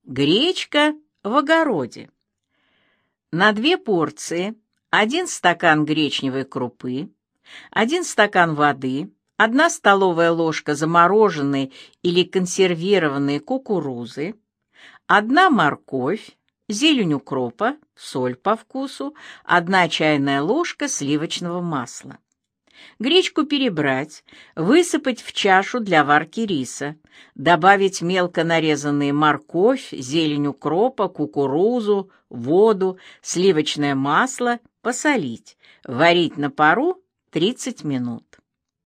Гречка в огороде. На 2 порции 1 стакан гречневой крупы, 1 стакан воды, 1 столовая ложка замороженной или консервированной кукурузы, 1 морковь, зелень укропа, соль по вкусу, 1 чайная ложка сливочного масла. Гречку перебрать, высыпать в чашу для варки риса, добавить мелко нарезанные морковь, зелень укропа, кукурузу, воду, сливочное масло, посолить, варить на пару 30 минут.